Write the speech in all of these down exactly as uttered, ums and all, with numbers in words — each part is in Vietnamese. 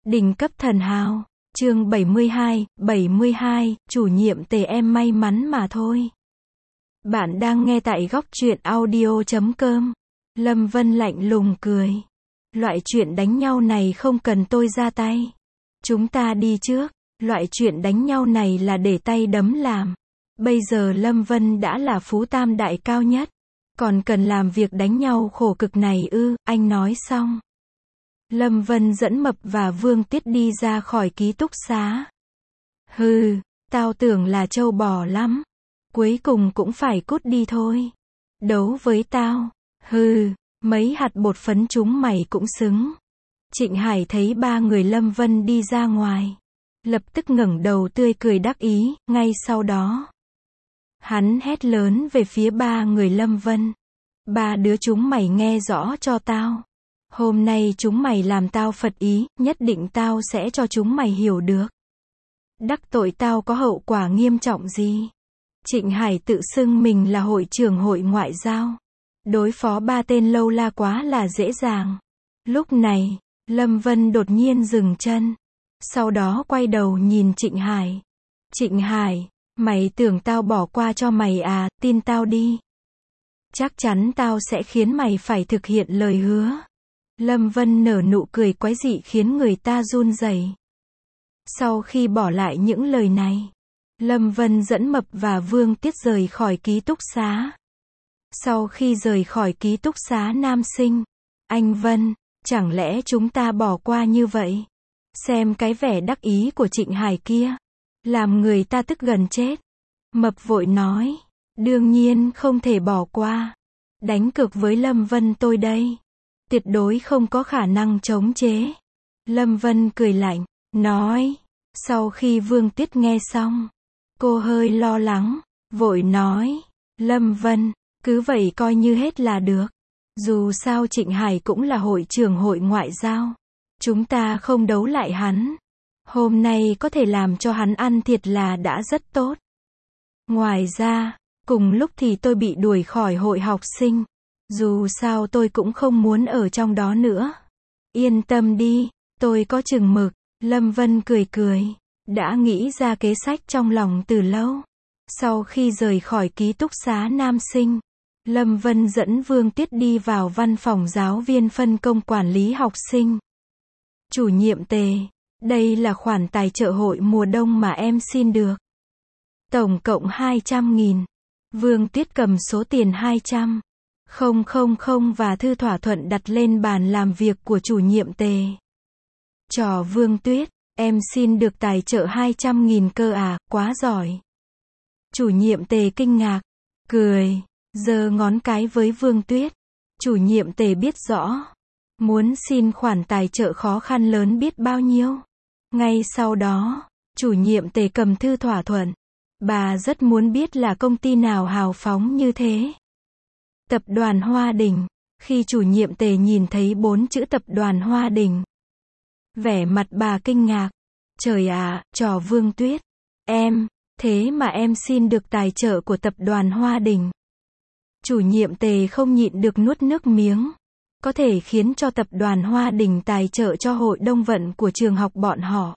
Đỉnh cấp thần hào. Chương bảy mươi hai, bảy mươi hai, chủ nhiệm Tề em may mắn mà thôi. Bạn đang nghe tại góc truyện audio chấm com. Lâm Vân lạnh lùng cười. Loại chuyện đánh nhau này không cần tôi ra tay. Chúng ta đi trước. Loại chuyện đánh nhau này là để tay đấm làm. Bây giờ Lâm Vân đã là phú tam đại cao nhất. Còn cần làm việc đánh nhau khổ cực này ư, anh nói xong. Lâm Vân dẫn Mập và Vương Tiết đi ra khỏi ký túc xá. Hừ, tao tưởng là trâu bò lắm. Cuối cùng cũng phải cút đi thôi. Đấu với tao. Hừ, mấy hạt bột phấn chúng mày cũng xứng. Trịnh Hải thấy ba người Lâm Vân đi ra ngoài. Lập tức ngẩng đầu tươi cười đắc ý, ngay sau đó. Hắn hét lớn về phía ba người Lâm Vân. Ba đứa chúng mày nghe rõ cho tao. Hôm nay chúng mày làm tao phật ý, nhất định tao sẽ cho chúng mày hiểu được. Đắc tội tao có hậu quả nghiêm trọng gì? Trịnh Hải tự xưng mình là hội trưởng hội ngoại giao. Đối phó ba tên lâu la quá là dễ dàng. Lúc này, Lâm Vân đột nhiên dừng chân. Sau đó quay đầu nhìn Trịnh Hải. Trịnh Hải, mày tưởng tao bỏ qua cho mày à, tin tao đi. Chắc chắn tao sẽ khiến mày phải thực hiện lời hứa. Lâm Vân nở nụ cười quái dị khiến người ta run rẩy. Sau khi bỏ lại những lời này, Lâm Vân dẫn Mập và Vương Tiết rời khỏi ký túc xá. Sau khi rời khỏi ký túc xá nam sinh, anh Vân, chẳng lẽ chúng ta bỏ qua như vậy? Xem cái vẻ đắc ý của Trịnh Hải kia, làm người ta tức gần chết. Mập vội nói, đương nhiên không thể bỏ qua. Đánh cược với Lâm Vân tôi đây. Tuyệt đối không có khả năng chống chế. Lâm Vân cười lạnh, nói. Sau khi Vương Tiết nghe xong, cô hơi lo lắng, vội nói, Lâm Vân, cứ vậy coi như hết là được. Dù sao Trịnh Hải cũng là hội trưởng hội ngoại giao. Chúng ta không đấu lại hắn. Hôm nay có thể làm cho hắn ăn thiệt là đã rất tốt. Ngoài ra, cùng lúc thì tôi bị đuổi khỏi hội học sinh. Dù sao tôi cũng không muốn ở trong đó nữa. Yên tâm đi, tôi có chừng mực. Lâm Vân cười cười, đã nghĩ ra kế sách trong lòng từ lâu. Sau khi rời khỏi ký túc xá nam sinh, Lâm Vân dẫn Vương Tiết đi vào văn phòng giáo viên phân công quản lý học sinh. Chủ nhiệm Tề, đây là khoản tài trợ hội mùa đông mà em xin được. Tổng cộng hai trăm nghìn. Vương Tiết cầm số tiền hai trăm nghìn và thư thỏa thuận đặt lên bàn làm việc của chủ nhiệm Tề. Trò Vương Tuyết, em xin được tài trợ hai trăm nghìn cơ à, quá giỏi. Chủ nhiệm Tề kinh ngạc, cười, giơ ngón cái với Vương Tuyết. Chủ nhiệm Tề biết rõ, muốn xin khoản tài trợ khó khăn lớn biết bao nhiêu. Ngay sau đó, chủ nhiệm Tề cầm thư thỏa thuận. Bà rất muốn biết là công ty nào hào phóng như thế. Tập đoàn Hoa Đình. Khi chủ nhiệm Tề nhìn thấy bốn chữ tập đoàn Hoa Đình, vẻ mặt bà kinh ngạc. Trời ạ, trò Vương Tuyết. Em, thế mà em xin được tài trợ của tập đoàn Hoa Đình. Chủ nhiệm Tề không nhịn được nuốt nước miếng. Có thể khiến cho tập đoàn Hoa Đình tài trợ cho hội đông vận của trường học bọn họ.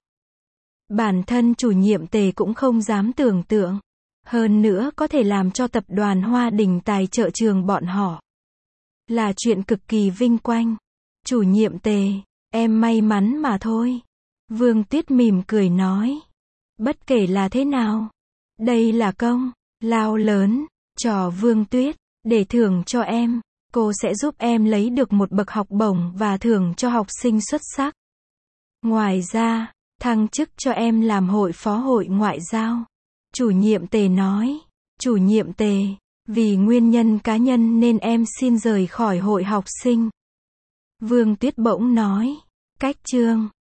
Bản thân chủ nhiệm Tề cũng không dám tưởng tượng. Hơn nữa có thể làm cho tập đoàn Hoa Đình tài trợ trường bọn họ. Là chuyện cực kỳ vinh quang. Chủ nhiệm Tề, em may mắn mà thôi. Vương Tuyết mỉm cười nói. Bất kể là thế nào, đây là công lao lớn. Trò Vương Tuyết, để thưởng cho em, cô sẽ giúp em lấy được một bậc học bổng và thưởng cho học sinh xuất sắc. Ngoài ra, thăng chức cho em làm hội phó hội ngoại giao. Chủ nhiệm Tề nói. Chủ nhiệm Tề, vì nguyên nhân cá nhân nên em xin rời khỏi hội học sinh. Vương Tuyết bỗng nói. Cách chương.